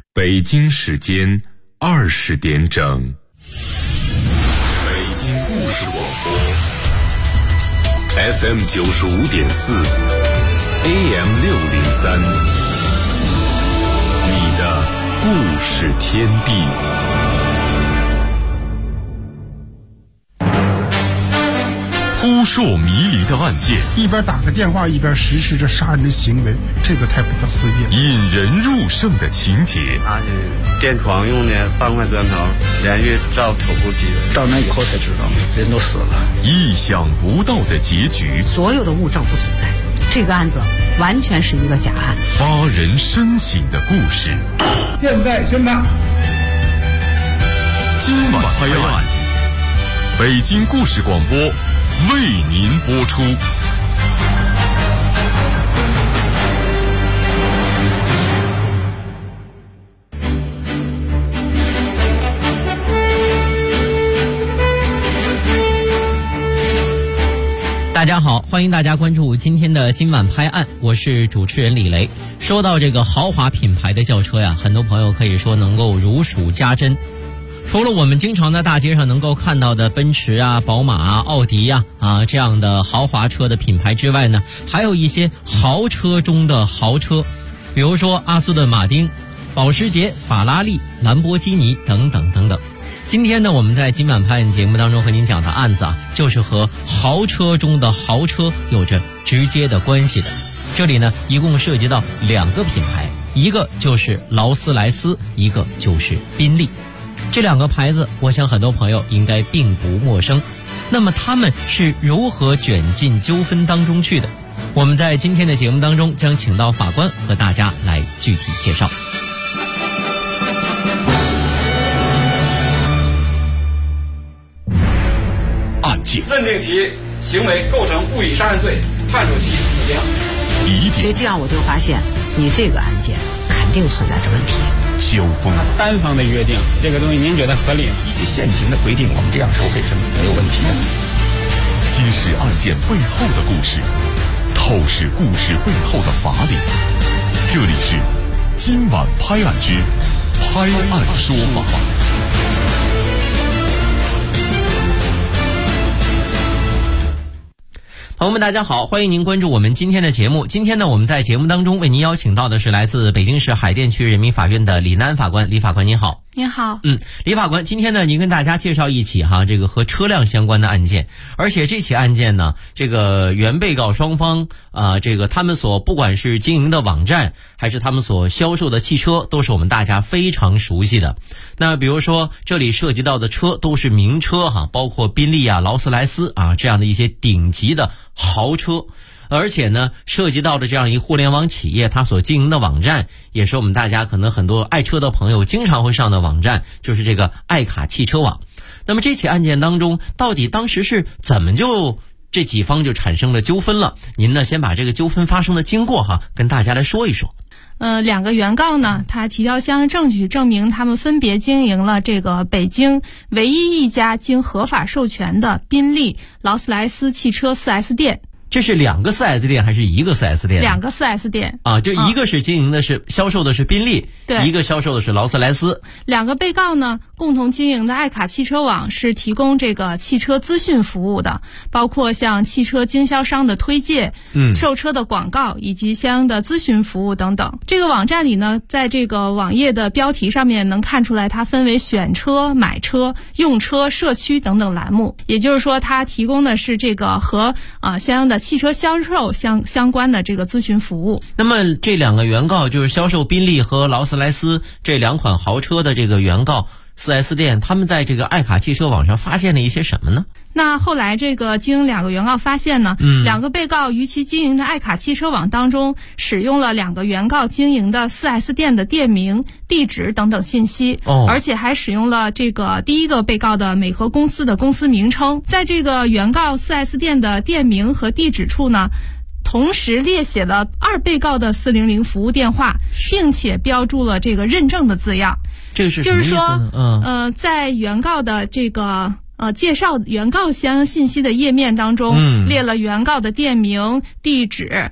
北京时间20点整，北京故事广播 FM 95.4 AM 603，你的故事天地。扑朔迷离的案件， 一边打个电话一边实施着杀人的行为，这个太不可思议了。 引人入胜的情节， 他是电床用的半块砖头，连续照头部击， 照那以后才知道人都死了。 意想不到的结局， 所有的物证不存在，这个案子完全是一个假案。 发人深省的故事， 现在宣判。 今晚拍案，北京故事广播为您播出。 大家好，欢迎大家关注今天的今晚拍案，我是主持人李雷。说到这个豪华品牌的轿车呀，很多朋友可以说能够如数家珍。除了我们经常在大街上能够看到的奔驰啊、宝马啊、奥迪啊这样的豪华车的品牌之外呢，还有一些豪车中的豪车，比如说阿斯顿马丁、保时捷、法拉利、兰博基尼等等等等。今天呢，我们在今晚拍案节目当中和您讲的案子就是和豪车中的豪车有着直接的关系的。这里呢，一共涉及到2个品牌，一个就是劳斯莱斯，一个就是宾利。这2个牌子，我想很多朋友应该并不陌生。那么他们是如何卷进纠纷当中去的？我们在今天的节目当中将请到法官和大家来具体介绍。 案件认定其行为构成故意杀人罪，判处其死刑。 所以这样我就发现，你这个案件肯定存在着问题。 纠纷单方的约定，这个东西您觉得合理吗？ 依据现行的规定，我们这样收费是没有问题的。 揭示案件背后的故事，透视故事背后的法理。这里是今晚拍案之拍案说法。 朋友们大家好，欢迎您关注我们今天的节目。今天呢，我们在节目当中为您邀请到的是来自北京市海淀区人民法院的李南法官。李法官您好。 您好。 李法官，今天呢，您跟大家介绍一起这个和车辆相关的案件，而且这起案件呢，这个原被告双方这个他们所不管是经营的网站，还是他们所销售的汽车，都是我们大家非常熟悉的。那比如说这里涉及到的车都是名车包括宾利劳斯莱斯这样的一些顶级的豪车。而且呢，涉及到的这样一个互联网企业，它所经营的网站也是我们大家可能很多爱车的朋友经常会上的网站，就是这个爱卡汽车网。那么这起案件当中，到底当时是怎么这几方就产生了纠纷了？您呢，先把这个纠纷发生的经过跟大家来说一说。 2个原告呢，他提交相应证据证明他们分别经营了这个北京唯一一家经合法授权的宾利、劳斯莱斯汽车 4S 店。 这是2个 4S 店还是1个 4S 店 ？2个 4S 店就一个是经营的是销售的是宾利， 对， 一个销售的是劳斯莱斯。 2个被告呢，共同经营的爱卡汽车网是提供这个汽车资讯服务的，包括像汽车经销商的推介、售车的广告以及相应的咨询服务等等。这个网站里呢，在这个网页的标题上面能看出来，它分为选车、买车、用车、社区等等栏目。也就是说，它提供的是这个和相应的汽车销售相关的这个咨询服务。 那么这2个原告就是销售宾利和劳斯莱斯这2款豪车的这个原告 4S 店，他们在这个爱卡汽车网上发现了一些什么呢？ 那后来这个经2个原告发现呢，2个被告于其经营的爱卡汽车网当中使用了2个原告经营的 4S 店的店名、地址等等信息，而且还使用了这个第1个被告的美和公司的公司名称。在这个原告 4S 店的店名和地址处呢，同时列写了2被告的400服务电话，并且标注了这个认证的字样。 这是什么意思呢？ 就是说在原告的这个介绍原告相应信息的页面当中，列了原告的店名、地址、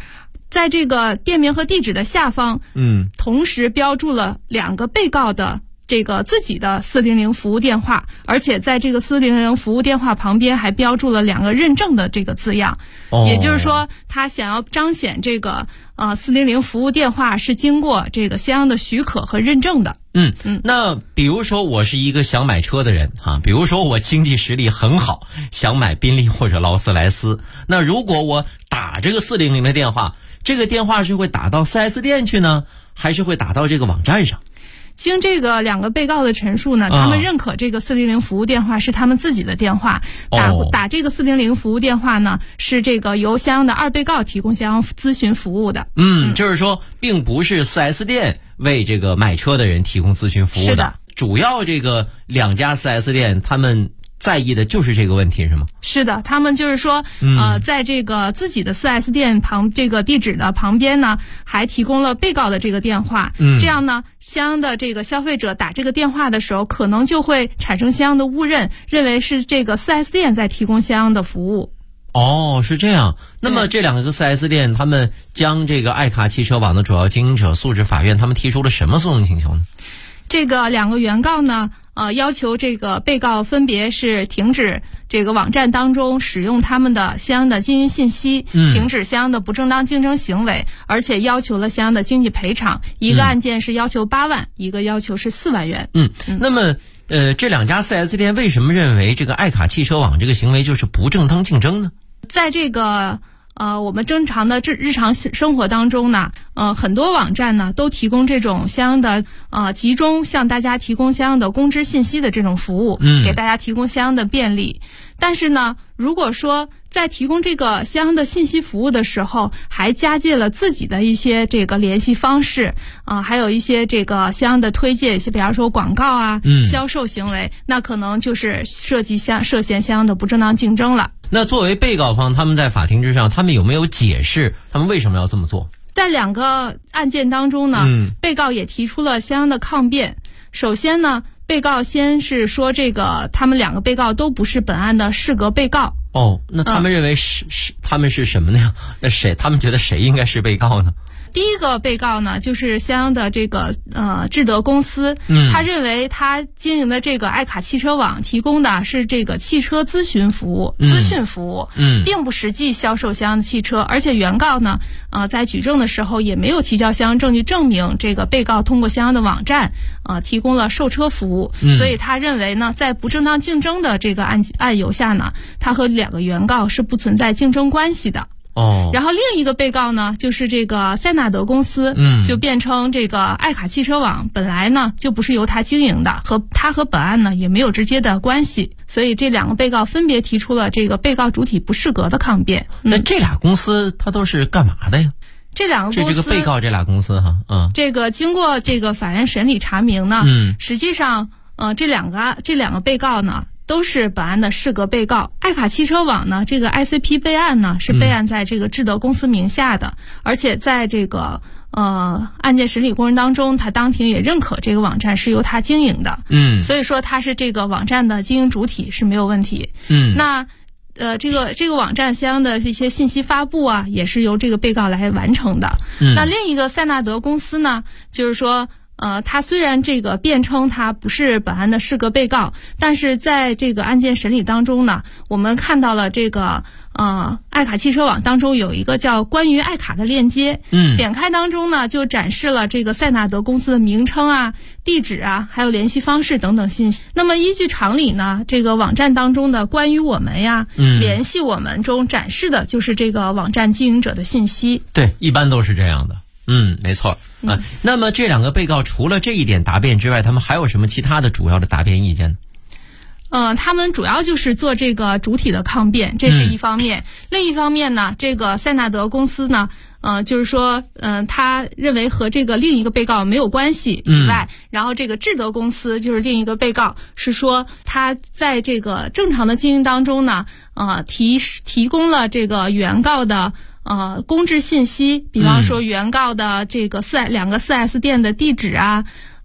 在这个店名和地址的下方，同时标注了2个被告的这个自己的400服务电话，而且在这个400服务电话旁边还标注了2个认证的这个字样。也就是说，他想要彰显这个400服务电话是经过这个相应的许可和认证的。 那比如说我是一个想买车的人比如说我经济实力很好，想买宾利或者劳斯莱斯，那如果我打这个400的电话，这个电话是会打到 4S 店去呢，还是会打到这个网站上？ 经这个2个被告的陈述呢，他们认可这个400服务电话是他们自己的电话，打这个400服务电话呢，是这个由相应的2被告提供相应咨询服务的。 就是说并不是 4S 店为这个买车的人提供咨询服务的。 是的， 主要这个2家 4S 店他们在意的就是这个问题，是吗？ 是的，他们就是说，在这个自己的 4S 店这个地址的旁边呢，还提供了被告的这个电话。这样呢，相应的这个消费者打这个电话的时候，可能就会产生相应的误认，认为是这个 4S 店在提供相应的服务。 是这样。那么这2个 4S 店，他们将这个爱卡汽车网的主要经营者诉至法院，他们提出了什么诉讼请求呢？ 这个2个原告呢，要求这个被告分别是停止这个网站当中使用他们的相应的经营信息，停止相应的不正当竞争行为，而且要求了相应的经济赔偿。一个案件是要求8万，一个要求是4万元。 那么这2家 4S 店为什么认为这个爱卡汽车网这个行为就是不正当竞争呢？ 在这个我们正常的日常生活当中呢，很多网站呢都提供这种相应的集中向大家提供相应的公知信息的这种服务，给大家提供相应的便利。但是呢，如果说在提供这个相应的信息服务的时候，还加借了自己的一些这个联系方式还有一些这个相应的推荐，一些比方说广告销售行为，那可能就是涉嫌相应的不正当竞争了。 那作为被告方，他们在法庭之上，他们有没有解释他们为什么要这么做？ 在2个案件当中呢，被告也提出了相应的抗辩。首先呢，被告先是说这个他们2个被告都不是本案的适格被告。 那他们认为他们是什么呢？那他们觉得谁应该是被告呢？ 第一个被告呢，就是相应的这个智德公司，他认为他经营的这个爱卡汽车网提供的是这个汽车咨询服务、资讯服务，并不实际销售相应的汽车，而且原告呢，在举证的时候也没有提交相应证据证明这个被告通过相应的网站提供了售车服务，所以他认为呢，在不正当竞争的这个案由下呢，他和2个原告是不存在竞争关系的。然后另一个被告呢，就是这个塞纳德公司，就辩称这个爱卡汽车网本来呢就不是由他经营的，和本案呢也没有直接的关系，所以这2个被告分别提出了这个被告主体不适格的抗辩。 那这俩公司他都是干嘛的呀？ 这2个公司， 这个被告这俩公司这个经过这个法院审理查明呢，实际上这两个被告呢都是本案的适格被告。爱卡汽车网呢，这个 ICP 备案呢是备案在这个智德公司名下的，而且在这个案件审理过程当中，他当庭也认可这个网站是由他经营的，所以说他是这个网站的经营主体是没有问题。那这个网站相应的一些信息发布也是由这个被告来完成的。那另一个塞纳德公司呢，就是说他虽然这个辩称他不是本案的适格被告，但是在这个案件审理当中呢，我们看到了这个爱卡汽车网当中有一个叫关于爱卡的链接，点开当中呢就展示了这个塞纳德公司的名称地址还有联系方式等等信息。那么依据常理呢，这个网站当中的关于我们联系我们中展示的就是这个网站经营者的信息。 对，一般都是这样的。没错。那么这2个被告除了这一点答辩之外，他们还有什么其他的主要的答辩意见呢？ 他们主要就是做这个主体的抗辩，这是一方面。另一方面呢，这个塞纳德公司呢，就是说，他认为和这个另一个被告没有关系以外，然后这个智德公司就是另一个被告，是说他在这个正常的经营当中呢，提供了这个原告的公知信息，比方说原告的这个2个 4S 店的地址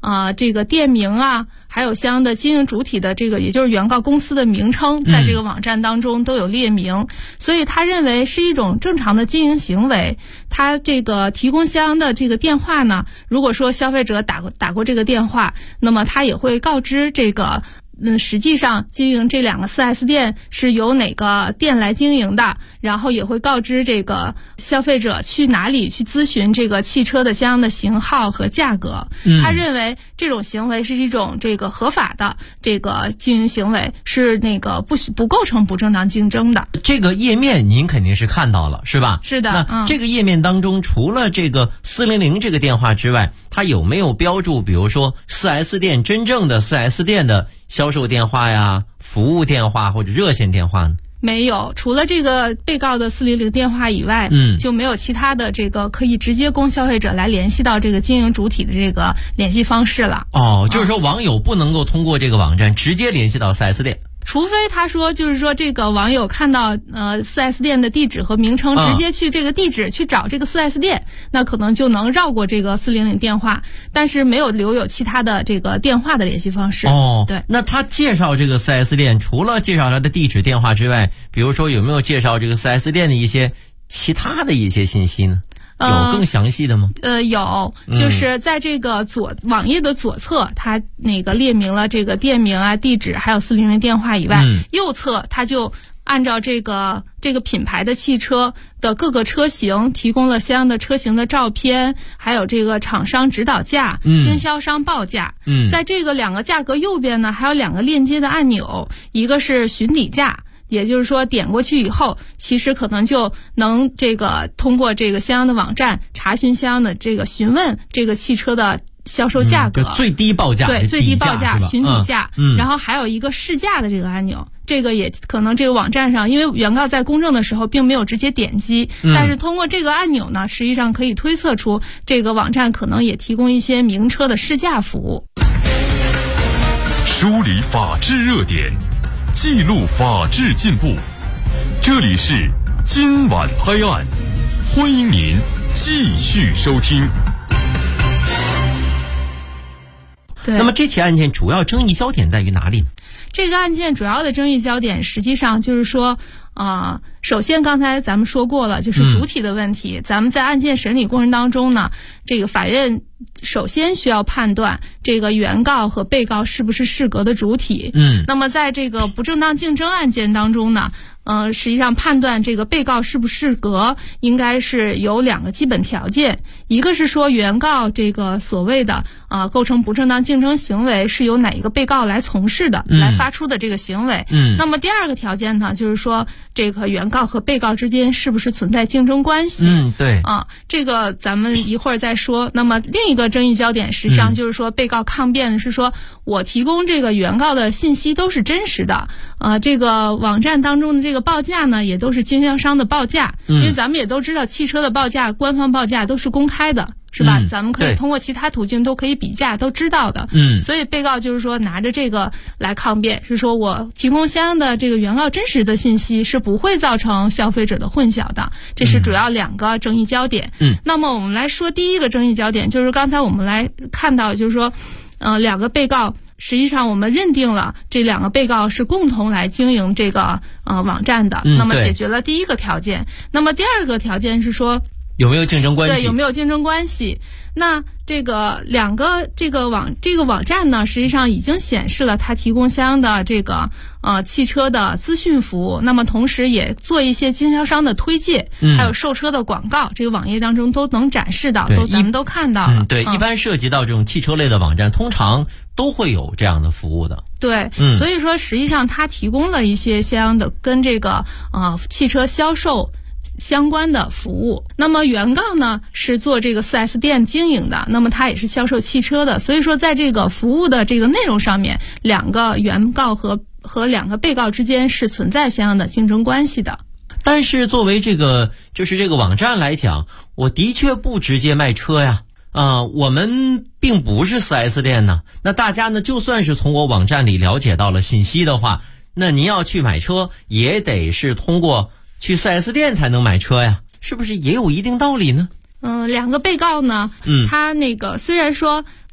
这个店名啊，还有相应的经营主体的这个，也就是原告公司的名称，在这个网站当中都有列明，所以他认为是一种正常的经营行为。他这个提供相应的这个电话呢，如果说消费者打过这个电话，那么他也会告知这个实际上经营这两个 4S 店是由哪个店来经营的，然后也会告知这个消费者去哪里去咨询这个汽车的相应的型号和价格。他认为这种行为是一种这个合法的这个经营行为，是那个不构成不正当竞争的。 这个页面您肯定是看到了是吧？ 是的。 那这个页面当中除了这个400这个电话之外，它有没有标注比如说 4S 店真正的 4S 店的销售电话呀、服务电话或者热线电话呢？ 没有，除了这个被告的400电话以外，就没有其他的这个可以直接供消费者来联系到这个经营主体的这个联系方式了。 就是说网友不能够通过这个网站直接联系到 4S 店。 除非他说就是说这个网友看到4S 店的地址和名称，直接去这个地址去找这个 4S 店，那可能就能绕过这个400电话，但是没有留有其他的这个电话的联系方式。对。 那他介绍这个 4S 店，除了介绍他的地址电话之外，比如说有没有介绍这个 4S 店的一些其他的一些信息呢？有更详细的吗？ 有，就是在这个网页的左侧，它那个列明了这个店名啊、地址，还有400电话以外，右侧它就按照这个品牌的汽车的各个车型提供了相应的车型的照片，还有这个厂商指导价、经销商报价。在这个两个价格右边呢，还有两个链接的按钮，一个是询底价。也就是说点过去以后，其实可能就能这个通过这个相应的网站查询相应的这个询问这个汽车的销售价格， 最低报价， 对，最低报价询底价。然后还有一个试驾的这个按钮，这个也可能这个网站上，因为原告在公证的时候并没有直接点击，但是通过这个按钮呢，实际上可以推测出这个网站可能也提供一些名车的试驾服务。 梳理法治热点，记录法治进步，这里是今晚拍案，欢迎您继续收听。 那么这起案件主要争议焦点在于哪里呢？ 这个案件主要的争议焦点实际上就是说首先刚才咱们说过了，就是主体的问题。咱们在案件审理过程当中呢，这个法院首先需要判断这个原告和被告是不是适格的主体。那么在这个不正当竞争案件当中呢，实际上判断这个被告适不适格，应该是有两个基本条件。一个是说原告这个所谓的构成不正当竞争行为是由哪一个被告来从事的，来发出的这个行为。那么第二个条件呢，就是说这个原告和被告之间是不是存在竞争关系。 对。 这个咱们一会儿再说。那么另一个争议焦点实际上就是说被告抗辩的是说，我提供这个原告的信息都是真实的，这个网站当中的这个报价呢也都是经销商的报价。因为咱们也都知道汽车的报价官方报价都是公开的，是吧？咱们可以通过其他途径都可以比价，都知道的。所以被告就是说拿着这个来抗辩，是说我提供相应的这个原告真实的信息是不会造成消费者的混淆的。这是主要两个争议焦点。那么我们来说第一个争议焦点，就是刚才我们来看到，就是说两个被告实际上我们认定了这两个被告是共同来经营这个网站的。那么解决了第一个条件。那么第二个条件是说有没有竞争关系？ 对，有没有竞争关系？那这个这个网站呢，实际上已经显示了它提供相应的这个汽车的资讯服务，那么同时也做一些经销商的推介，还有售车的广告，这个网页当中都能展示到，咱们都看到了。 对，一般涉及到这种汽车类的网站，通常都会有这样的服务的。 对，所以说实际上它提供了一些相应的跟这个汽车销售相关的服务。那么原告呢是做这个 4S 店经营的，那么他也是销售汽车的，所以说在这个服务的这个内容上面，两个原告和两个被告之间是存在相应的竞争关系的。 但是作为这个网站来讲，我的确不直接卖车呀。我们并不是 4S 店呢。那大家呢就算是从我网站里了解到了信息的话，那您要去买车也得是通过去 4S 店才能买车呀，是不是也有一定道理呢？ 两个被告呢，他那个虽然说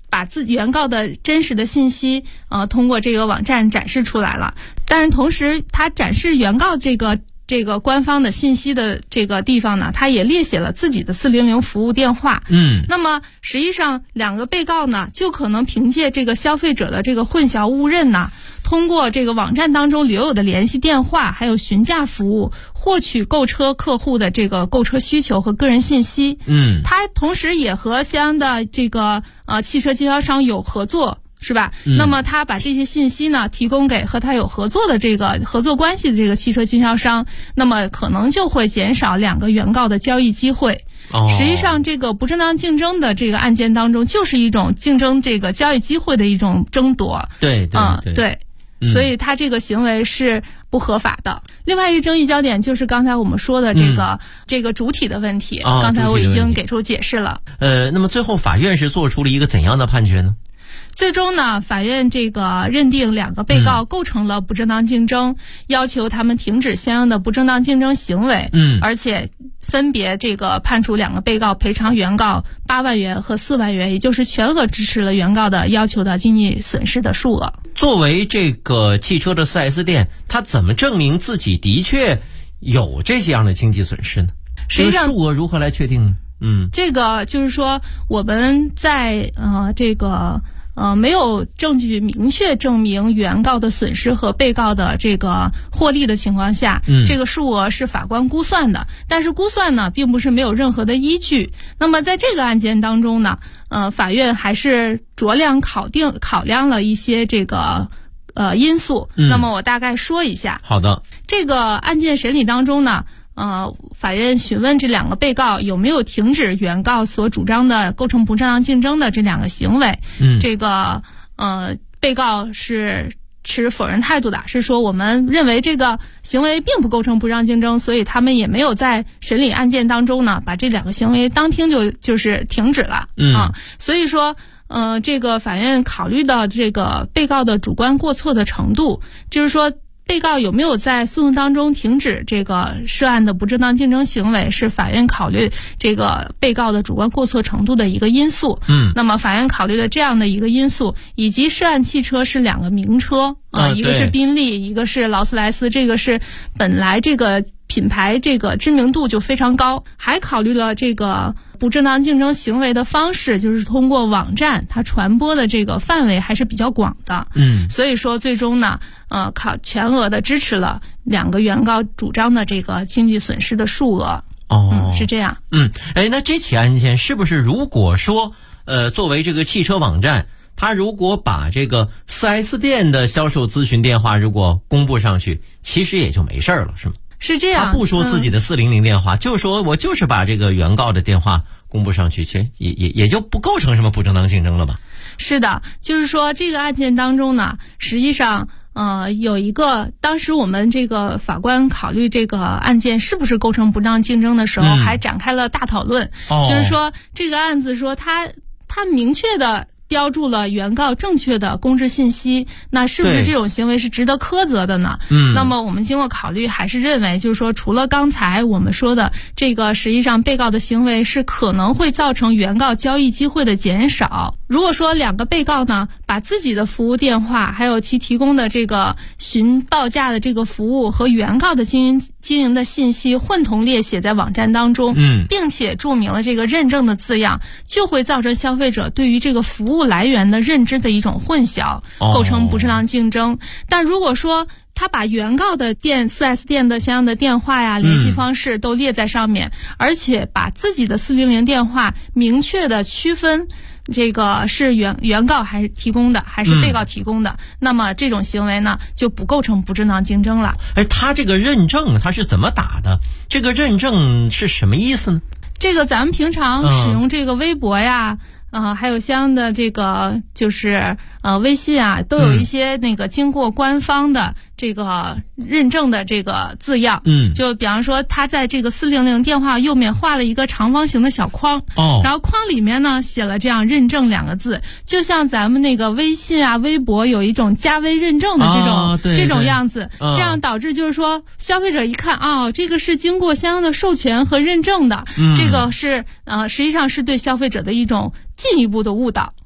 把自己原告的真实的信息通过这个网站展示出来了。但是同时他展示原告这个官方的信息的这个地方呢，他也列写了自己的400服务电话。那么实际上两个被告呢，就可能凭借这个消费者的这个混淆误认呢，通过这个网站当中留有的联系电话还有询价服务，获取购车客户的这个购车需求和个人信息。他同时也和相应的这个汽车经销商有合作，是吧？那么他把这些信息呢提供给和他有合作的这个合作关系的这个汽车经销商，那么可能就会减少两个原告的交易机会。实际上这个不正当竞争的这个案件当中，就是一种竞争这个交易机会的一种争夺。 对。 所以他这个行为是不合法的。另外一个争议焦点就是刚才我们说的这个主体的问题，刚才我已经给出解释了。 那么最后法院是做出了一个怎样的判决呢？ 最终呢，法院这个认定两个被告构成了不正当竞争，要求他们停止相应的不正当竞争行为。而且分别这个判处两个被告赔偿原告8万元和4万元，也就是全额支持了原告的要求的经济损失的数额。 作为这个汽车的 4S 店，他怎么证明自己的确有这样的经济损失呢？ 实际上数额如何来确定呢？ 这个就是说我们在没有证据明确证明原告的损失和被告的这个获利的情况下，这个数额是法官估算的，但是估算呢并不是没有任何的依据。那么在这个案件当中呢，法院还是酌量考量了一些这个因素。那么我大概说一下。 好的。 这个案件审理当中呢，法院询问这两个被告有没有停止原告所主张的构成不正当竞争的这两个行为。这个被告是持否认态度的，是说我们认为这个行为并不构成不正当竞争，所以他们也没有在审理案件当中呢把这两个行为当庭就是停止了。所以说这个法院考虑到这个被告的主观过错的程度，就是说被告有没有在诉讼当中停止这个涉案的不正当竞争行为，是法院考虑这个被告的主观过错程度的一个因素。那么法院考虑了这样的一个因素，以及涉案汽车是两个名车一个是宾利，一个是劳斯莱斯，这个是本来这个品牌这个知名度就非常高，还考虑了这个不正当竞争行为的方式，就是通过网站它传播的这个范围还是比较广的。所以说最终呢全额的支持了两个原告主张的这个经济损失的数额。是这样。 那这起案件是不是如果说作为这个汽车网站，他如果把这个 4S 店的销售咨询电话如果公布上去，其实也就没事了，是吗？ 是这样。 他不说自己的400电话，就说我就是把这个原告的电话公布上去，其实也就不构成什么不正当竞争了吧？ 是的，就是说这个案件当中呢，实际上有一个，当时我们这个法官考虑这个案件是不是构成不正当竞争的时候，还展开了大讨论。就是说这个案子说他明确的标注了原告正确的公示信息，那是不是这种行为是值得苛责的呢？那么我们经过考虑，还是认为就是说，除了刚才我们说的这个，实际上被告的行为是可能会造成原告交易机会的减少。如果说两个被告呢，把自己的服务电话还有其提供的这个询报价的这个服务和原告的经营的信息混同列写在网站当中，并且注明了这个认证的字样，就会造成消费者对于这个服务来源的认知的一种混淆，构成不正当竞争。但如果说他把原告的4S 店的相应的电话呀、联系方式都列在上面，而且把自己的400电话明确的区分这个是原告还是提供的，还是被告提供的，那么这种行为呢就不构成不正当竞争了。 他这个认证他是怎么打的？这个认证是什么意思呢？ 这个咱们平常使用这个微博呀还有相应的这个就是微信啊，都有一些那个经过官方的这个认证的这个字样。就比方说他在这个400电话右面画了一个长方形的小框，然后框里面呢写了这样认证2个字，就像咱们那个微信啊、微博有一种加微认证的这种样子。这样导致就是说消费者一看这个是经过相应的授权和认证的，这个是实际上是对消费者的一种进一步的误导。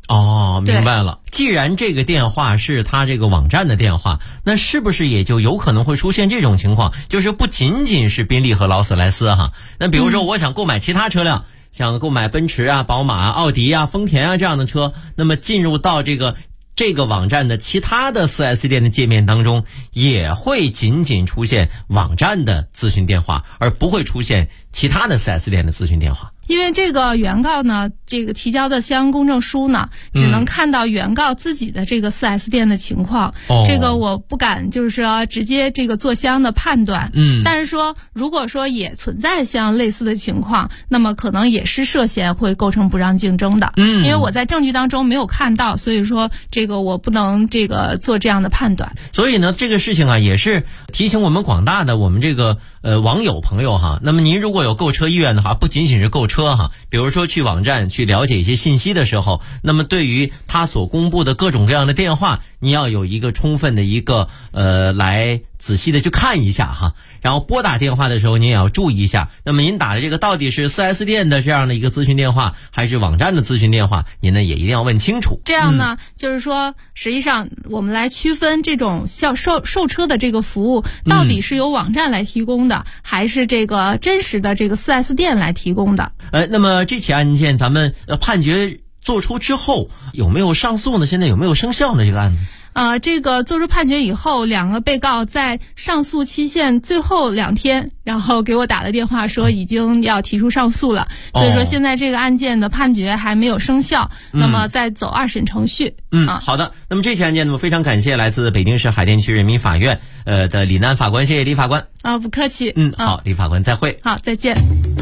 哦，明白了。既然这个电话是他这个网站的电话，那是不是也就有可能会出现这种情况，就是不仅仅是宾利和劳斯莱斯哈？那比如说我想购买其他车辆，想购买奔驰啊、宝马啊、奥迪啊、丰田啊这样的车，那么进入到这个网站的其他的 4S 店的界面当中，也会仅仅出现网站的咨询电话，而不会出现其他的 4S 店的咨询电话。 因为这个原告呢，这个提交的相应公证书呢，只能看到原告自己的这个 4S 店的情况，这个我不敢就是说直接这个做相应的判断。但是说如果说也存在像类似的情况，那么可能也是涉嫌会构成不让竞争的。因为我在证据当中没有看到，所以说这个我不能这个做这样的判断。 所以呢，这个事情啊，也是提醒我们广大的我们这个网友朋友哈。那么您如果有购车意愿的话，不仅仅是购车哈，比如说去网站去了解一些信息的时候，那么对于他所公布的各种各样的电话，你要有一个充分的一个来仔细的去看一下哈。然后拨打电话的时候，您也要注意一下。那么您打的这个到底是 4S 店的这样的一个咨询电话，还是网站的咨询电话，您呢也一定要问清楚。 这样呢，就是说实际上我们来区分这种售车的这个服务到底是由网站来提供的，还是这个真实的这个 4S 店来提供的。 那么这起案件咱们判决做出之后有没有上诉呢？现在有没有生效呢？这个案子这个做出判决以后，两个被告在上诉期限最后2天，然后给我打了电话说已经要提出上诉了，所以说现在这个案件的判决还没有生效，那么再走2审程序。 好的。那么这起案件呢，非常感谢来自北京市海淀区人民法院的李楠法官，谢谢李法官。 不客气。 好，李法官再会。 好，再见。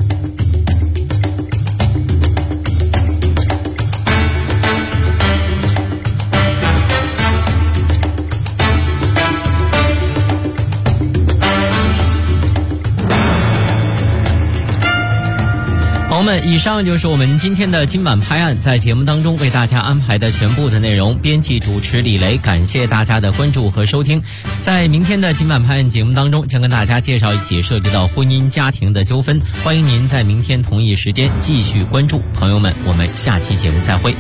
朋友们，以上就是我们今天的今晚拍案，在节目当中为大家安排的全部的内容。编辑主持李雷，感谢大家的关注和收听。在明天的今晚拍案节目当中，将跟大家介绍一起涉及到婚姻家庭的纠纷，欢迎您在明天同一时间继续关注。朋友们，我们下期节目再会。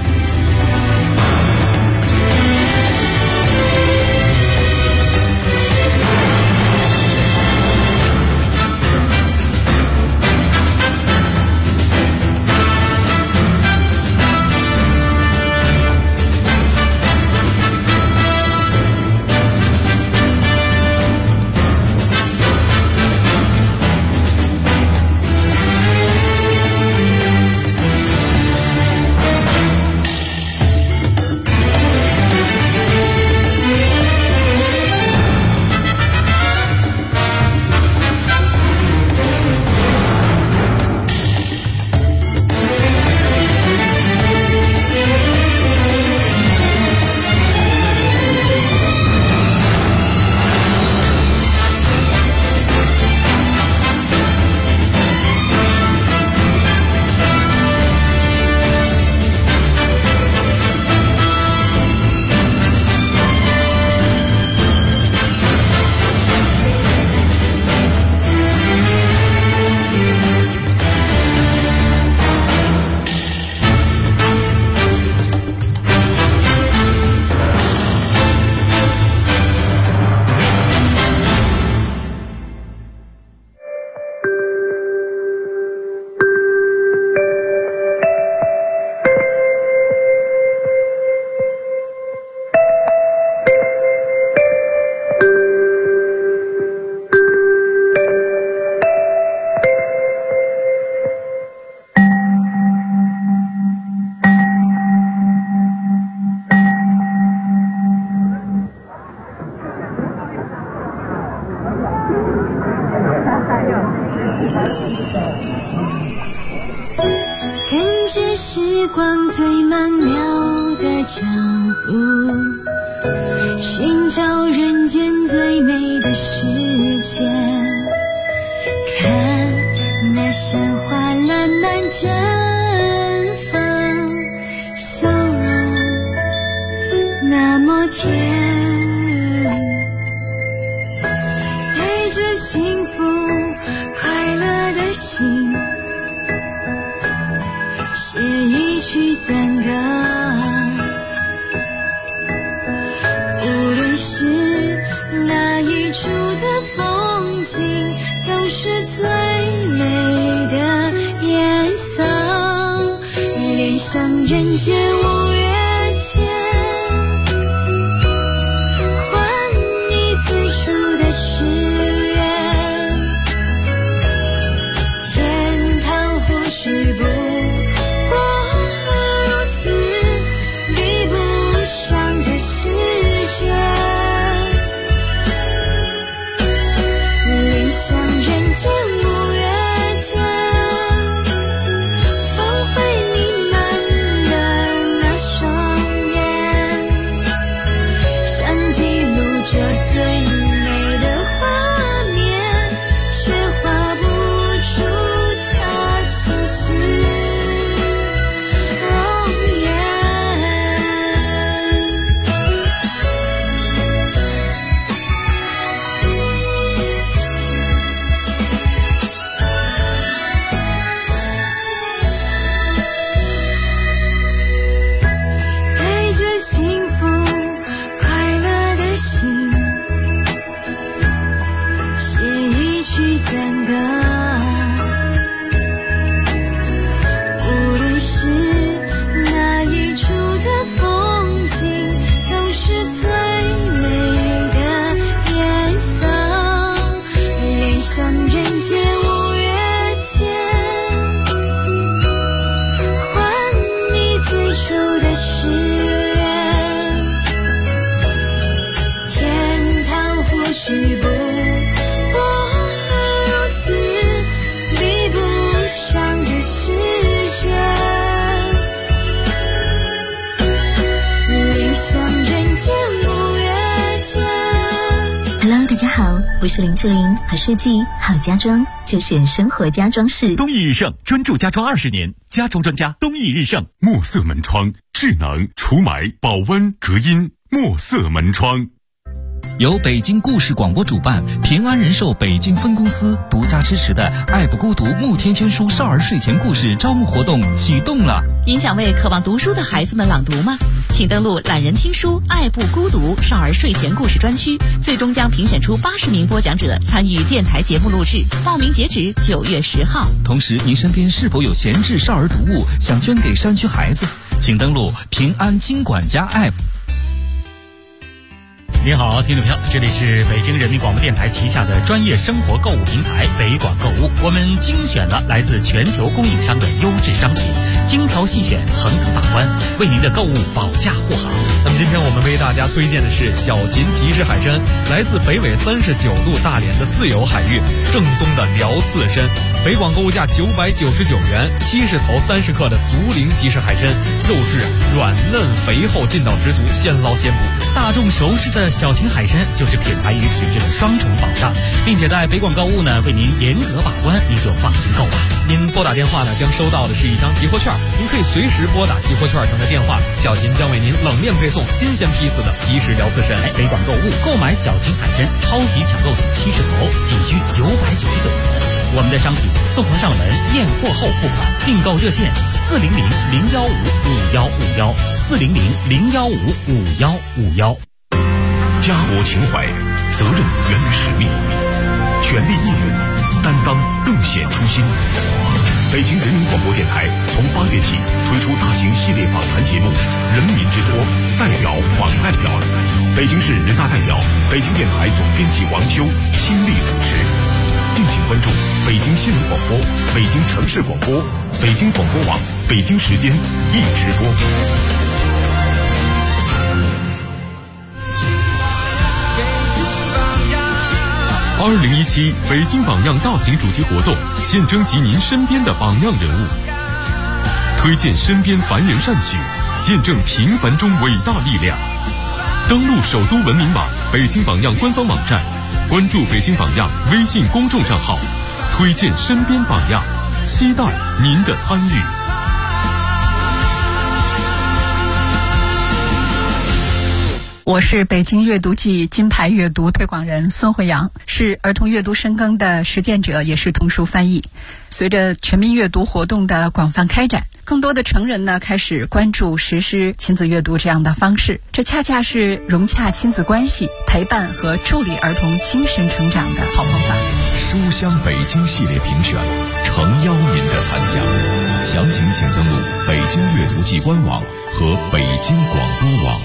跟着时光最曼妙的脚步，寻找人间最美的世界，看那鲜花烂漫绽放，笑容那么甜，带着幸福快乐的心，写一曲赞歌。 人间五月天，还你最初的誓言。天堂或许不过如此，比不上这世界。理想人间五月天，芳菲弥漫的那双眼，想记录这最美的画面，却画不出它气息容颜。带着幸福快乐的心，写一曲赞歌。无论是哪一处的风景，都是最美的颜色。恋上人间五月天，还你最初的誓言。天堂或许不过如此，比不上这世界。理想人间五月天。 Hello， 大家好，我是林志玲，好设计好家装就选生活家装饰。 东义日盛专注家装20年，家装专家东义日盛。 墨色门窗，智能除霾、保温、隔音。墨色门窗。 由北京故事广播主办，平安人寿北京分公司独家支持的爱不孤独慕天天书少儿睡前故事招募活动启动了。 您想为渴望读书的孩子们朗读吗？请登录懒人听书爱不孤独少儿睡前故事专区，最终将评选出80名播讲者参与电台节目录制，报名截止9月10号。 同时，您身边是否有闲置少儿读物想捐给山区孩子？请登录平安金管家 App。 您好，听众朋友，这里是北京人民广播电台旗下的专业生活购物平台北广购物。我们精选了来自全球供应商的优质商品，精挑细选，层层把关，为您的购物保驾护航。 那么今天我们为大家推荐的是小秦即食海参，来自北纬39度大连的自由海域，正宗的辽刺参。北广购物价999元，70头30克的竹鳞即食海参，肉质软嫩肥厚，劲道十足，现捞现捕。 大众熟知的小秦海参就是品牌与品质的双重保障，并且在北广购物呢为您严格把关，您就放心购吧。 您拨打电话呢将收到的是一张集货券，您可以随时拨打集货券上的电话，小秦将为您冷链配送新鲜批次的即食辽刺参。 北广购物购买小秦海参超级抢购点70头，仅需999元。我们的商品送货上门，验货后付款，订购热线400-015-5151，400-015-5151。 家国情怀，责任源于使命，权力义勇，担当更显初心。北京人民广播电台从8月起推出大型系列访谈节目《人民之托》，代表访代表，北京市人大代表、北京电台总编辑王秋亲力主持。敬请关注北京新闻广播、北京城市广播、北京广播网北京时间一直播。2017北京榜样大型主题活动，现征集您身边的榜样人物，推荐身边凡人善举，见证平凡中伟大力量。登录首都文明网北京榜样官方网站，关注北京榜样微信公众账号，推荐身边榜样，期待您的参与。 我是北京阅读季金牌阅读推广人孙慧阳，是儿童阅读深耕的实践者，也是童书翻译。随着全民阅读活动的广泛开展，更多的成人呢开始关注实施亲子阅读这样的方式，这恰恰是融洽亲子关系、陪伴和助力儿童精神成长的好方法。 书香北京系列评选诚邀您的参加。详情请登录北京阅读季官网和北京广播网。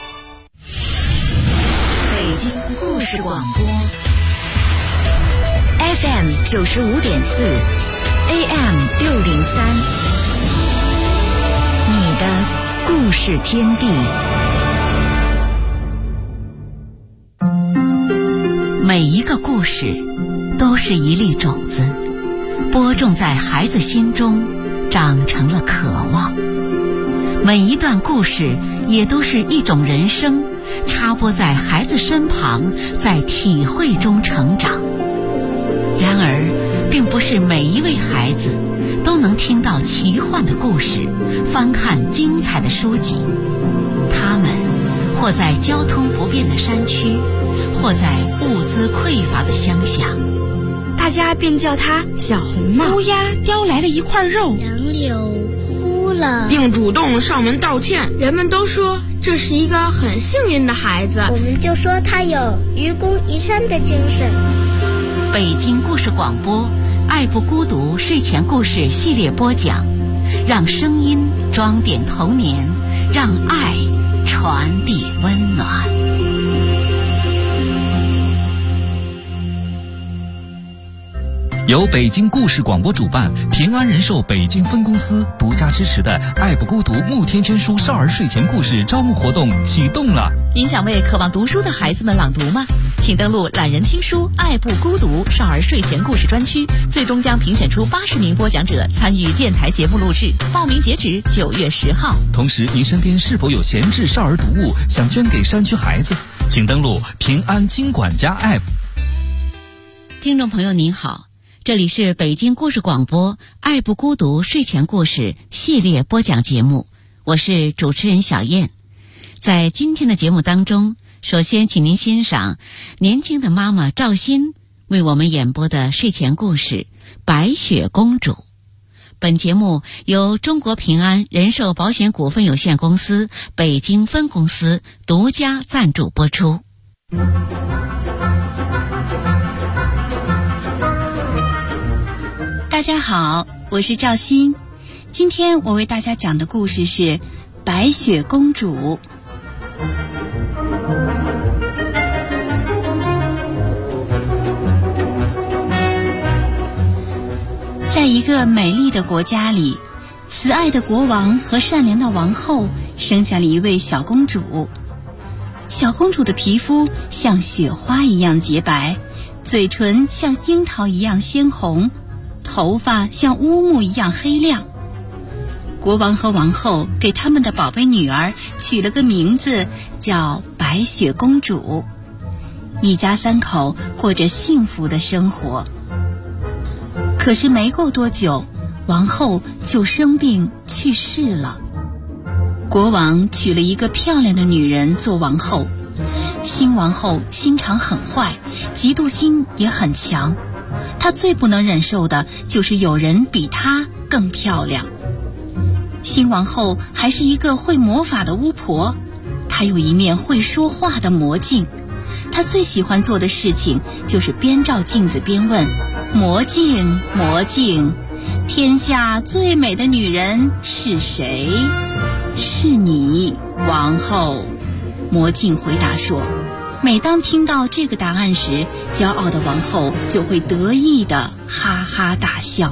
北京故事广播 FM 95.4 AM 603，你的故事天地。每一个故事都是一粒种子，播种在孩子心中，长成了渴望。每一段故事也都是一种人生，插播在孩子身旁，在体会中成长。然而，并不是每一位孩子都能听到奇幻的故事，翻看精彩的书籍。他们或在交通不便的山区，或在物资匮乏的乡下， 大家便叫他小红帽。 乌鸦叼来了一块肉， 杨柳哭了， 并主动上门道歉。人们都说这是一个很幸运的孩子， 我们就说他有愚公移山的精神。 北京故事广播爱不孤独睡前故事系列播讲，让声音装点童年，让爱传递温暖。 由北京故事广播主办，平安人寿北京分公司独家支持的爱不孤独慕天天书少儿睡前故事招募活动启动了。 您想为渴望读书的孩子们朗读吗？请登录懒人听书爱不孤独少儿睡前故事专区，最终将评选出80名播讲者参与电台节目录制，报名截止9月10号。 同时，您身边是否有闲置少儿读物想捐给山区孩子？请登录平安经管家 App。 听众朋友您好，这里是北京故事广播爱不孤独睡前故事系列播讲节目，我是主持人小燕。在今天的节目当中，首先请您欣赏年轻的妈妈赵鑫为我们演播的睡前故事《白雪公主》。本节目由中国平安人寿保险股份有限公司北京分公司独家赞助播出。 大家好，我是赵鑫。今天我为大家讲的故事是《白雪公主》。在一个美丽的国家里，慈爱的国王和善良的王后生下了一位小公主。小公主的皮肤像雪花一样洁白，嘴唇像樱桃一样鲜红，头发像乌木一样黑亮。国王和王后给他们的宝贝女儿取了个名字，叫白雪公主。一家3口过着幸福的生活。可是没过多久，王后就生病去世了。国王娶了一个漂亮的女人做王后。新王后心肠很坏，嫉妒心也很强。她最不能忍受的就是有人比她更漂亮。新王后还是一个会魔法的巫婆，她有一面会说话的魔镜。她最喜欢做的事情就是边照镜子边问：魔镜，魔镜，天下最美的女人是谁？是你，王后。魔镜回答说。每当听到这个答案时，骄傲的王后就会得意地哈哈大笑。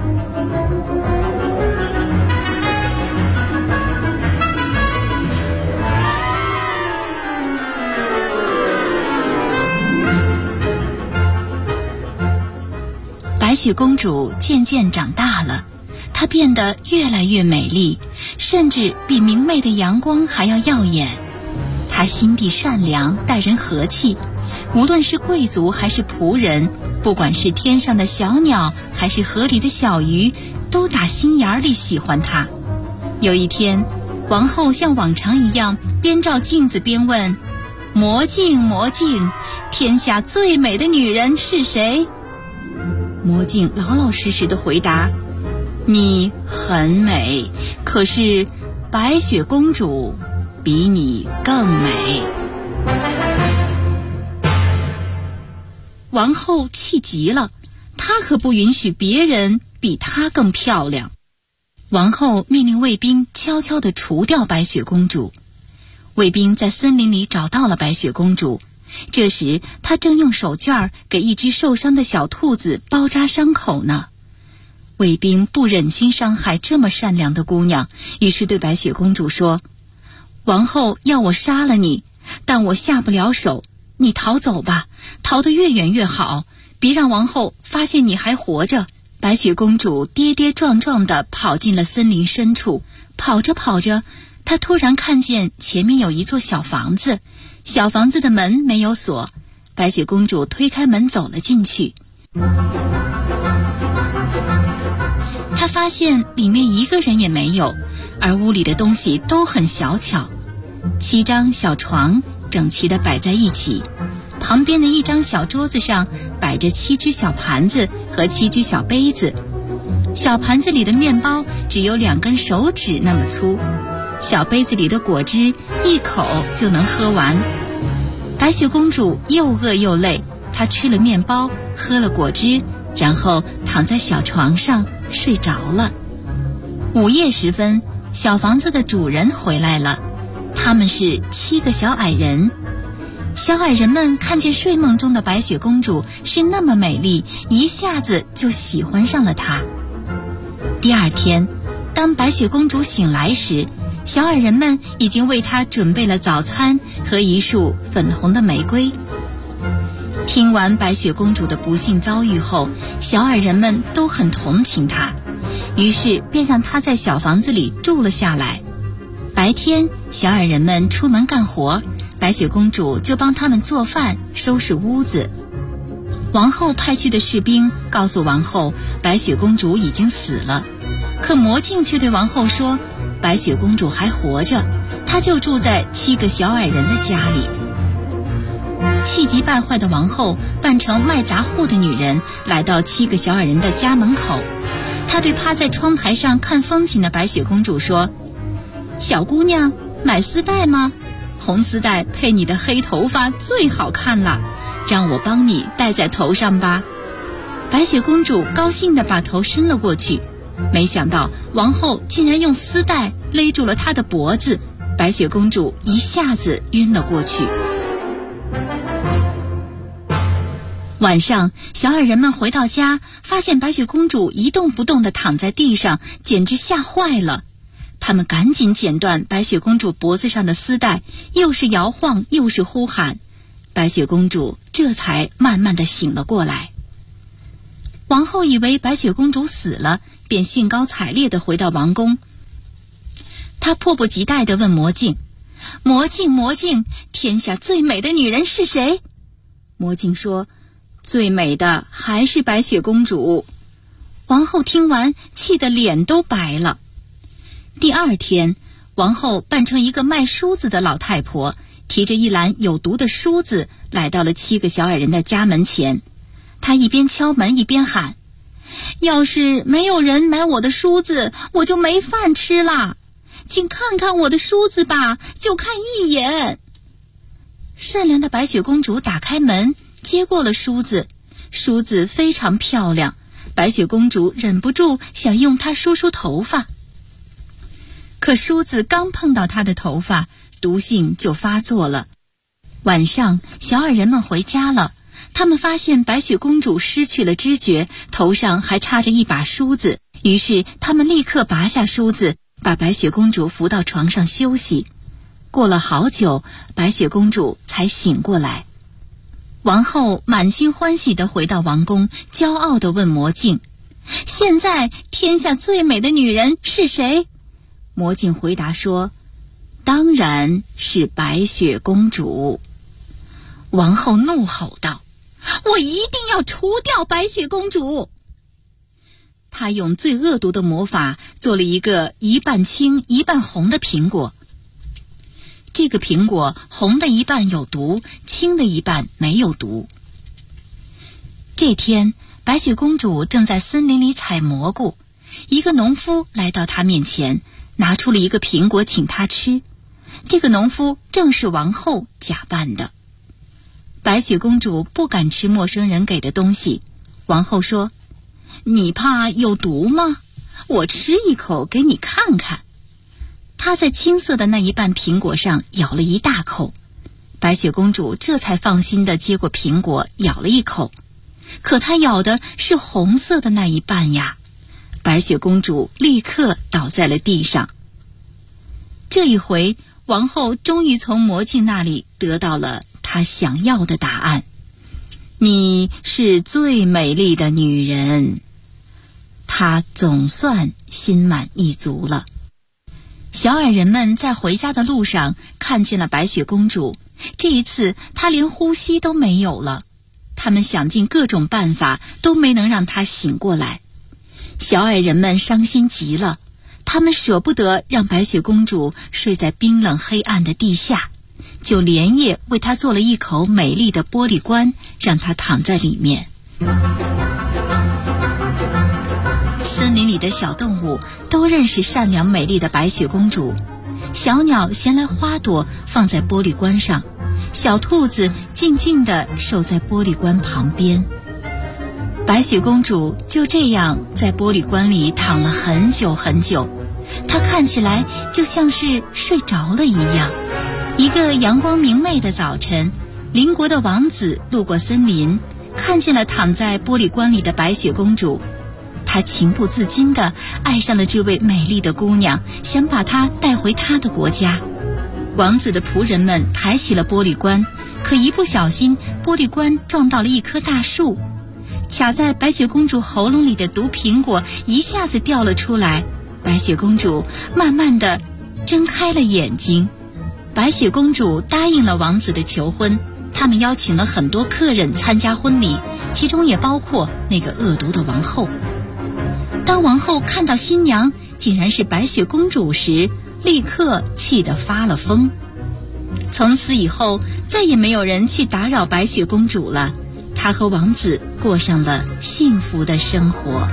白雪公主渐渐长大了，她变得越来越美丽，甚至比明媚的阳光还要耀眼。她心地善良，待人和气，无论是贵族还是仆人，不管是天上的小鸟还是河里的小鱼，都打心眼里喜欢她。有一天，王后像往常一样边照镜子边问：魔镜，魔镜，天下最美的女人是谁？魔镜老老实实地回答：你很美，可是白雪公主比你更美。王后气急了，她可不允许别人比她更漂亮。王后命令卫兵悄悄地除掉白雪公主。卫兵在森林里找到了白雪公主，这时她正用手绢给一只受伤的小兔子包扎伤口呢。卫兵不忍心伤害这么善良的姑娘，于是对白雪公主说：王后要我杀了你，但我下不了手，你逃走吧，逃得越远越好，别让王后发现你还活着。白雪公主跌跌撞撞地跑进了森林深处，跑着跑着，她突然看见前面有一座小房子，小房子的门没有锁，白雪公主推开门走了进去。她发现里面一个人也没有，而屋里的东西都很小巧，7张小床整齐地摆在一起，旁边的一张小桌子上摆着7只小盘子和7只小杯子，小盘子里的面包只有2根手指那么粗，小杯子里的果汁一口就能喝完。白雪公主又饿又累，她吃了面包，喝了果汁，然后躺在小床上睡着了。午夜时分，小房子的主人回来了，他们是7个小矮人。小矮人们看见睡梦中的白雪公主是那么美丽，一下子就喜欢上了她。第二天，当白雪公主醒来时，小矮人们已经为她准备了早餐和一束粉红的玫瑰。听完白雪公主的不幸遭遇后，小矮人们都很同情她，于是便让她在小房子里住了下来。白天，小矮人们出门干活，白雪公主就帮他们做饭、收拾屋子。王后派去的士兵告诉王后，白雪公主已经死了，可魔镜却对王后说，白雪公主还活着，她就住在7个小矮人的家里。气急败坏的王后扮成卖杂货的女人，来到7个小矮人的家门口。她对趴在窗台上看风景的白雪公主说，小姑娘，买丝带吗？红丝带配你的黑头发最好看了，让我帮你戴在头上吧。白雪公主高兴地把头伸了过去，没想到王后竟然用丝带勒住了她的脖子，白雪公主一下子晕了过去。晚上，小矮人们回到家，发现白雪公主一动不动地躺在地上，简直吓坏了。他们赶紧剪断白雪公主脖子上的丝带，又是摇晃又是呼喊，白雪公主这才慢慢地醒了过来。王后以为白雪公主死了，便兴高采烈地回到王宫。她迫不及待地问魔镜，魔镜，魔镜，天下最美的女人是谁？魔镜说，最美的还是白雪公主。王后听完，气得脸都白了。第二天，王后扮成一个卖梳子的老太婆，提着一篮有毒的梳子来到了7个小矮人的家门前。她一边敲门一边喊，要是没有人买我的梳子，我就没饭吃啦，请看看我的梳子吧，就看一眼。善良的白雪公主打开门，接过了梳子，梳子非常漂亮，白雪公主忍不住想用它梳梳头发。可梳子刚碰到她的头发，毒性就发作了。晚上，小矮人们回家了，他们发现白雪公主失去了知觉，头上还插着一把梳子，于是他们立刻拔下梳子，把白雪公主扶到床上休息。过了好久，白雪公主才醒过来。王后满心欢喜地回到王宫，骄傲地问魔镜，现在天下最美的女人是谁？魔镜回答说，当然是白雪公主。王后怒吼道，我一定要除掉白雪公主。她用最恶毒的魔法做了一个一半青一半红的苹果。这个苹果红的一半有毒，青的一半没有毒。这天，白雪公主正在森林里采蘑菇，一个农夫来到她面前，拿出了一个苹果请她吃。这个农夫正是王后假扮的。白雪公主不敢吃陌生人给的东西。王后说， 你怕有毒吗？我吃一口给你看看。他在青色的那一半苹果上咬了一大口，白雪公主这才放心地接过苹果咬了一口，可她咬的是红色的那一半呀。白雪公主立刻倒在了地上。这一回，王后终于从魔镜那里得到了她想要的答案：你是最美丽的女人。她总算心满意足了。小矮人们在回家的路上看见了白雪公主，这一次她连呼吸都没有了。他们想尽各种办法都没能让她醒过来。小矮人们伤心极了，他们舍不得让白雪公主睡在冰冷黑暗的地下，就连夜为她做了一口美丽的玻璃棺，让她躺在里面。森林里的小动物都认识善良美丽的白雪公主。小鸟衔来花朵放在玻璃棺上，小兔子静静地守在玻璃棺旁边。白雪公主就这样在玻璃棺里躺了很久很久，她看起来就像是睡着了一样。一个阳光明媚的早晨，邻国的王子路过森林，看见了躺在玻璃棺里的白雪公主。他情不自禁地爱上了这位美丽的姑娘，想把她带回他的国家。王子的仆人们抬起了玻璃棺，可一不小心，玻璃棺撞到了一棵大树，卡在白雪公主喉咙里的毒苹果一下子掉了出来。白雪公主慢慢地睁开了眼睛。白雪公主答应了王子的求婚，他们邀请了很多客人参加婚礼，其中也包括那个恶毒的王后。当王后看到新娘竟然是白雪公主时，立刻气得发了疯。从此以后，再也没有人去打扰白雪公主了，她和王子过上了幸福的生活。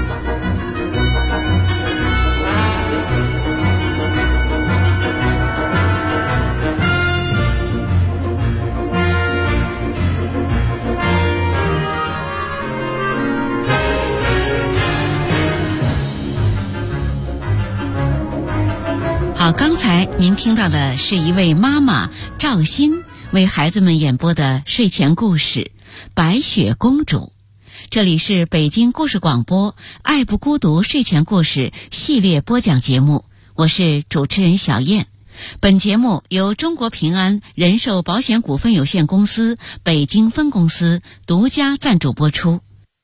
好，刚才您听到的是一位妈妈赵鑫为孩子们演播的睡前故事《白雪公主》。这里是北京故事广播爱不孤独睡前故事系列播讲节目，我是主持人小燕。本节目由中国平安人寿保险股份有限公司北京分公司独家赞助播出。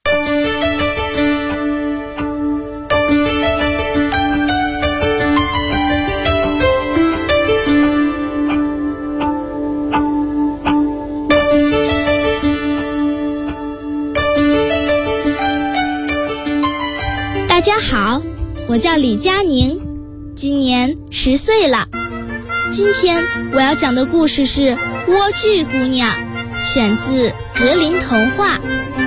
大家好，我叫李佳宁，今年10岁了。今天我要讲的故事是《莴苣姑娘》，选自格林童话。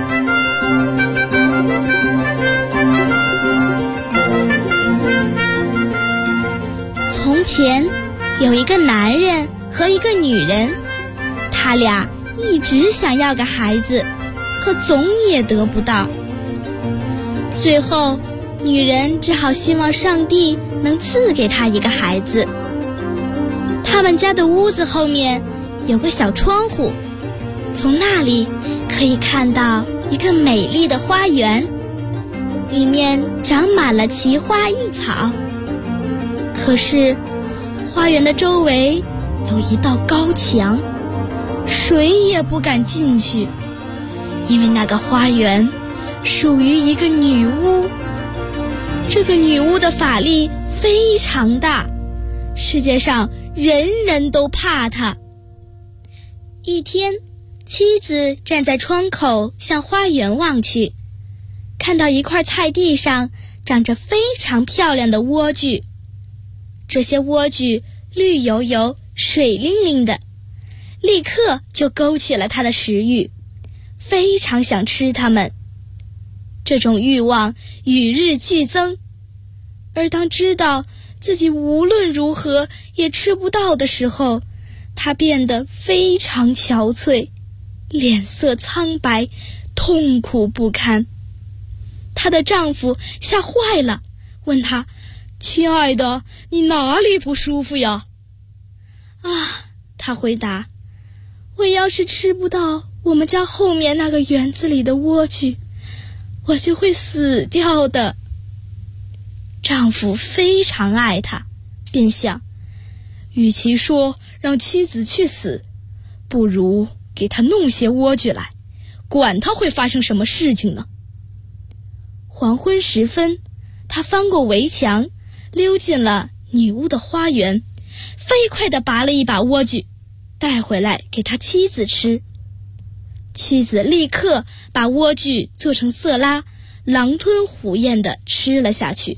从前有一个男人和一个女人，他俩一直想要个孩子，可总也得不到。最后女人只好希望上帝能赐给她一个孩子。他们家的屋子后面有个小窗户，从那里可以看到一个美丽的花园，里面长满了奇花异草。可是花园的周围有一道高墙，谁也不敢进去，因为那个花园属于一个女巫。这个女巫的法力非常大，世界上人人都怕她。一天，妻子站在窗口向花园望去，看到一块菜地上长着非常漂亮的莴苣。这些莴苣绿油油、水灵灵的，立刻就勾起了她的食欲，非常想吃它们。这种欲望与日俱增，而当知道自己无论如何也吃不到的时候，他变得非常憔悴，脸色苍白，痛苦不堪。 她的丈夫吓坏了，问她：“亲爱的，你哪里不舒服呀？”她回答：“我要是吃不到我们家后面那个园子里的莴苣，我就会死掉的。”丈夫非常爱她，便想，与其说让妻子去死，不如给她弄些莴苣来，管她会发生什么事情呢。黄昏时分，他翻过围墙，溜进了女巫的花园，飞快地拔了一把莴苣，带回来给他妻子吃。妻子立刻把莴苣做成色拉，狼吞虎咽地吃了下去。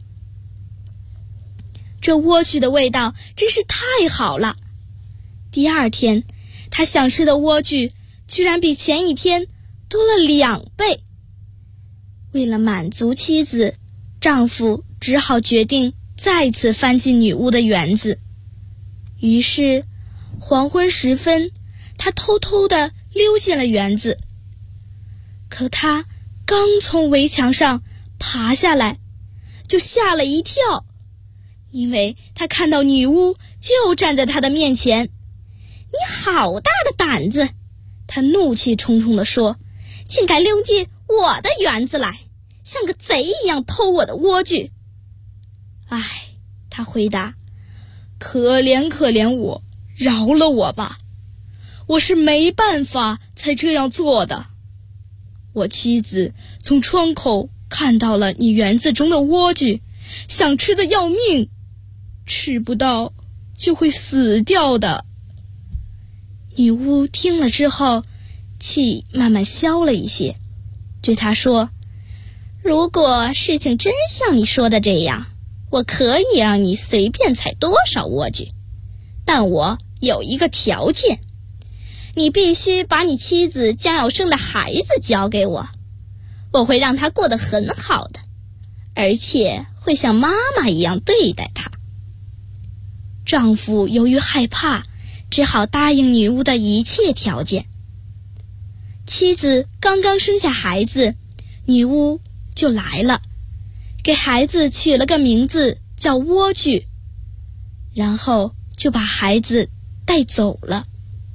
这莴苣的味道真是太好了。第二天，他想吃的莴苣居然比前一天多了2倍。为了满足妻子，丈夫只好决定再次翻进女巫的园子。于是黄昏时分，他偷偷地溜进了园子。可他刚从围墙上爬下来，就吓了一跳，因为他看到女巫就站在他的面前。“你好大的胆子！”他怒气冲冲地说，“竟敢溜进我的园子来，像个贼一样偷我的莴苣。”他回答，“可怜可怜我，饶了我吧，我是没办法才这样做的。我妻子从窗口看到了你园子中的莴苣，想吃得要命，吃不到就会死掉的。”女巫听了之后，气慢慢消了一些，对他说，“如果事情真像你说的这样，我可以让你随便采多少莴苣，但我有一个条件，你必须把你妻子将要生的孩子交给我，我会让她过得很好的，而且会像妈妈一样对待她。”丈夫由于害怕，只好答应女巫的一切条件。妻子刚刚生下孩子，女巫就来了，给孩子取了个名字叫莴苣，然后就把孩子带走了。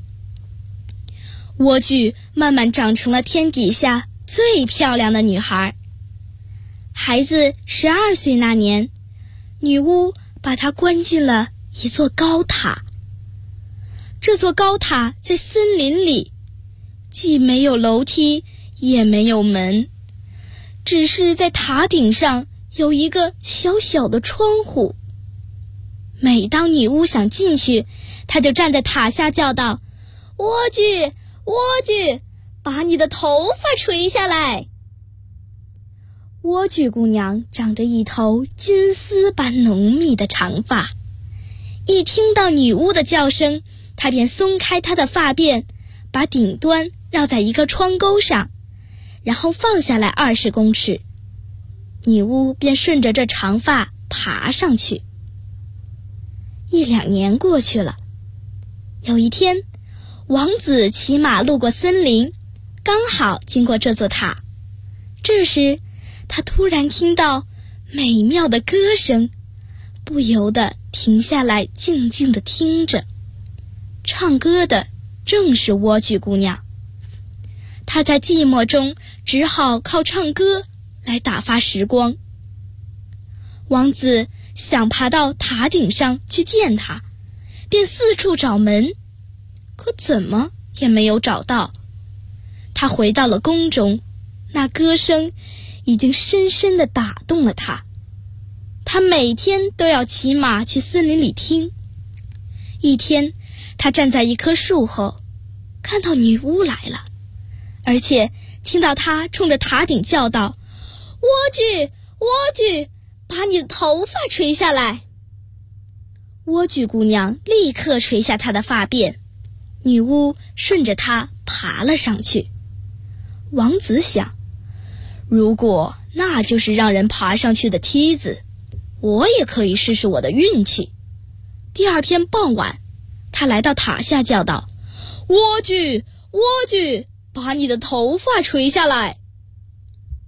莴苣慢慢长成了天底下最漂亮的女孩。孩子12岁那年，女巫把她关进了一座高塔。这座高塔在森林里，既没有楼梯，也没有门，只是在塔顶上有一个小小的窗户。每当女巫想进去，她就站在塔下叫道：“莴苣，莴苣，把你的头发垂下来。”莴苣姑娘长着一头金丝般浓密的长发，一听到女巫的叫声，她便松开她的发辫，把顶端绕在一个窗钩上，然后放下来20公尺。女巫便顺着这长发爬上去。1、2年过去了，有一天，王子骑马路过森林，刚好经过这座塔。这时，他突然听到美妙的歌声，不由得停下来静静地听着。唱歌的正是莴苣姑娘，她在寂寞中只好靠唱歌来打发时光。王子想爬到塔顶上去见她，便四处找门，可怎么也没有找到。他回到了宫中，那歌声已经深深地打动了他。他每天都要骑马去森林里听。一天，他站在一棵树后，看到女巫来了，而且听到她冲着塔顶叫道：“莴苣，莴苣，把你的头发垂下来。”莴苣姑娘立刻垂下她的发辫，女巫顺着她爬了上去。王子想，如果那就是让人爬上去的梯子，我也可以试试我的运气。第二天傍晚，他来到塔下叫道：“莴苣，莴苣，把你的头发垂下来。”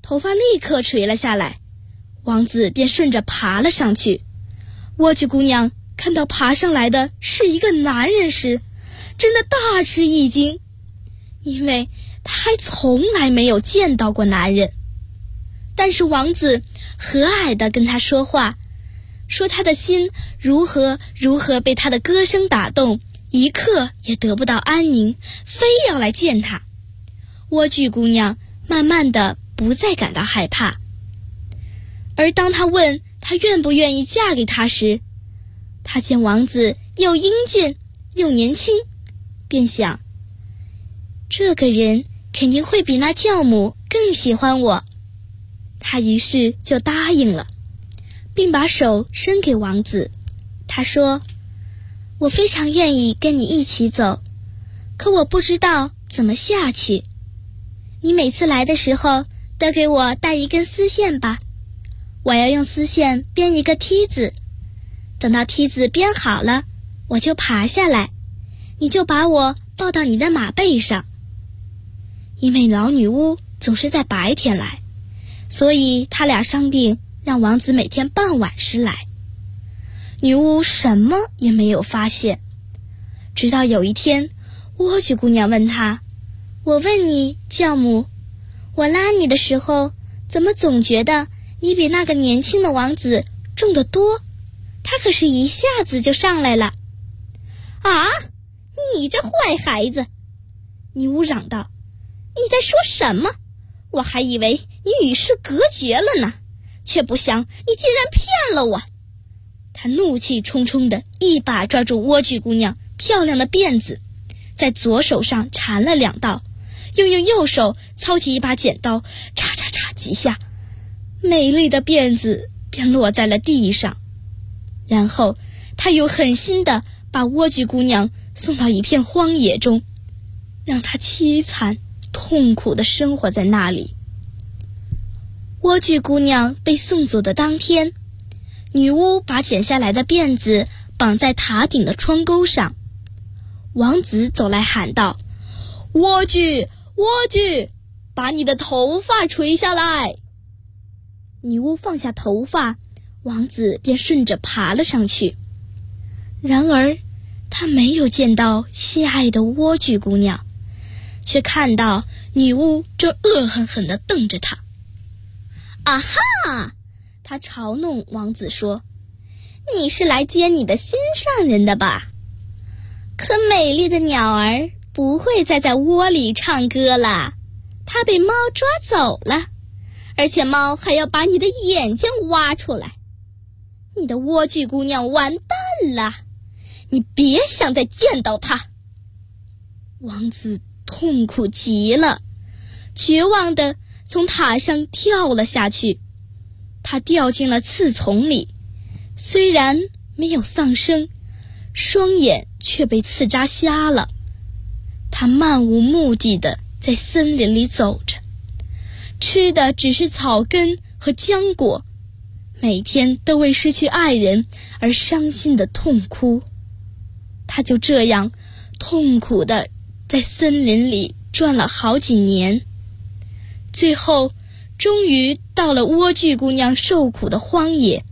头发立刻垂了下来，王子便顺着爬了上去。莴苣姑娘看到爬上来的是一个男人时，真的大吃一惊，因为她还从来没有见到过男人。但是王子和蔼地跟她说话，说他的心如何被他的歌声打动，一刻也得不到安宁，非要来见他。莴苣姑娘慢慢的不再感到害怕。而当他问她愿不愿意嫁给他时，他见王子又英俊又年轻，便想，这个人肯定会比那教母更喜欢我。他于是就答应了，并把手伸给王子。他说，我非常愿意跟你一起走，可我不知道怎么下去。你每次来的时候都给我带一根丝线吧，我要用丝线编一个梯子，等到梯子编好了，我就爬下来，你就把我抱到你的马背上。因为老女巫总是在白天来，所以他俩商定让王子每天傍晚时来。女巫什么也没有发现，直到有一天，莴苣姑娘问他，我问你，教母，我拉你的时候，怎么总觉得你比那个年轻的王子重得多？他可是一下子就上来了。啊，你这坏孩子！女巫嚷道，你在说什么？我还以为你与世隔绝了呢，却不想你竟然骗了我。他怒气冲冲地一把抓住莴苣姑娘漂亮的辫子，在左手上缠了2道，又用右手操起一把剪刀，嚓嚓嚓几下，美丽的辫子便落在了地上。然后他又狠心地把莴苣姑娘送到一片荒野中，让她凄惨痛苦地生活在那里。莴苣姑娘被送走的当天，女巫把剪下来的辫子绑在塔顶的窗钩上。王子走来喊道，莴苣，莴苣，把你的头发垂下来。女巫放下头发，王子便顺着爬了上去。然而他没有见到心爱的莴苣姑娘，却看到女巫正恶狠狠地瞪着他。啊哈！他嘲弄王子说，你是来接你的心上人的吧？可美丽的鸟儿不会再在窝里唱歌了，它被猫抓走了，而且猫还要把你的眼睛挖出来。你的莴苣姑娘完蛋了，你别想再见到她。王子痛苦极了，绝望地从塔上跳了下去。他掉进了刺丛里，虽然没有丧生，双眼却被刺扎瞎了。他漫无目的地在森林里走着，吃的只是草根和浆果，每天都为失去爱人而伤心的痛哭。他就这样痛苦地在森林里转了好几年，最后终于到了莴苣姑娘受苦的荒野。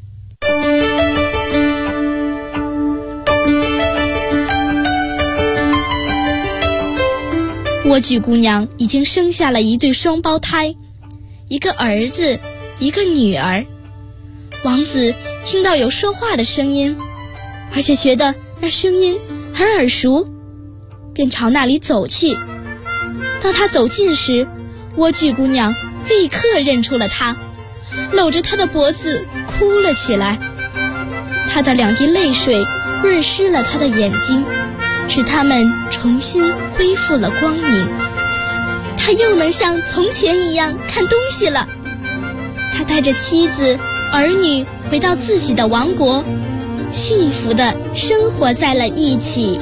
莴苣姑娘已经生下了一对双胞胎，一个儿子，一个女儿。王子听到有说话的声音，而且觉得那声音很耳熟，便朝那里走去。当他走近时，莴苣姑娘立刻认出了他，搂着他的脖子哭了起来。他的2滴泪水润湿了他的眼睛，使他们重新恢复了光明。他又能像从前一样看东西了。他带着妻子儿女回到自己的王国，幸福地生活在了一起。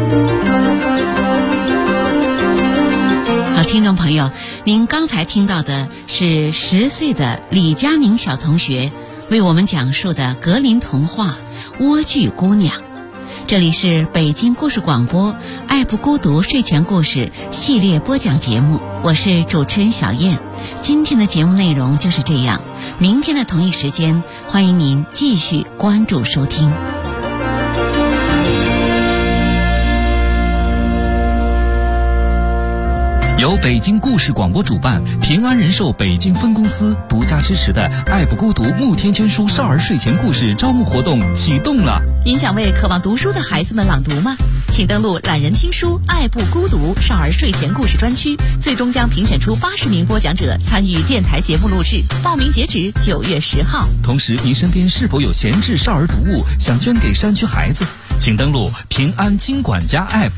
好，听众朋友，您刚才听到的是10岁的李佳宁小同学为我们讲述的格林童话《莴苣姑娘》。这里是北京故事广播爱不孤独睡前故事系列播讲节目，我是主持人小燕。 今天的节目内容就是这样，明天的同一时间，欢迎您继续关注收听。 由北京故事广播主办，平安人寿北京分公司独家支持的爱不孤独慕天娟书少儿睡前故事招募活动启动了。 您想为渴望读书的孩子们朗读吗？请登录懒人听书爱不孤独少儿睡前故事专区，最终将评选出80名播讲者参与电台节目录制，报名截止9月10号。 同时，您身边是否有闲置少儿读物想捐给山区孩子？请登录平安金管家 App。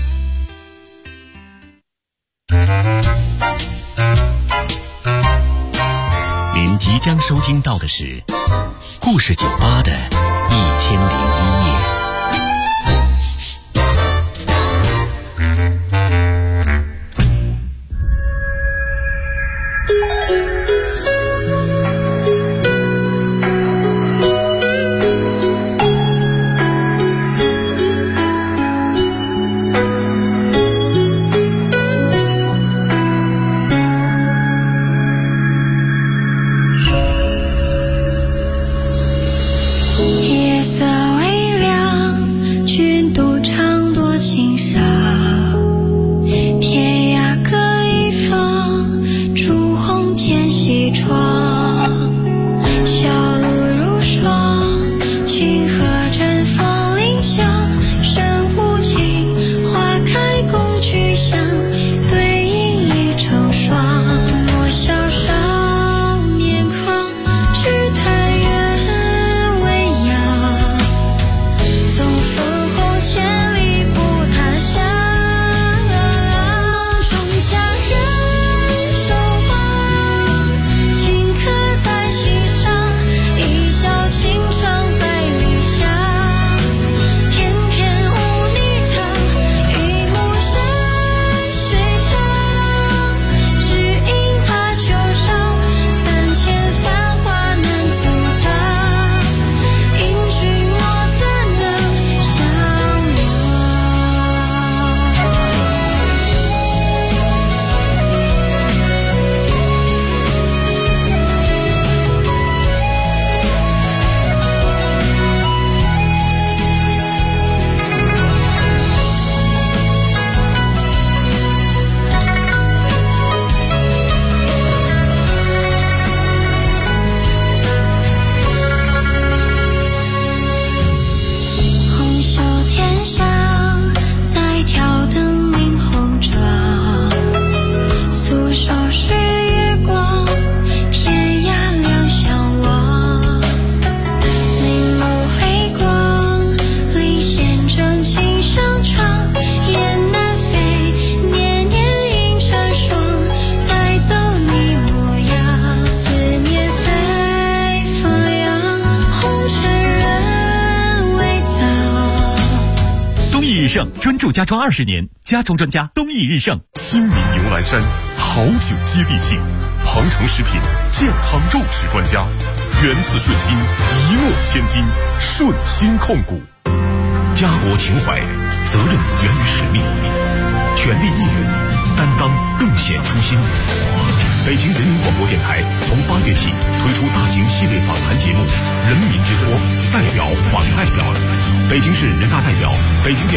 您即将收听到的是故事酒吧的1001夜。 专注家装20年，家装专家东益日盛。亲民牛栏山，好酒接地气。庞城食品健康肉食专家，源自顺心，一诺千金，顺心控股。家国情怀，责任源于使命，全力义援，担当更显初心。北京人民广播电台从8月起推出大型系列访谈节目《人民之托》，代表访代表，北京市人大代表，北京电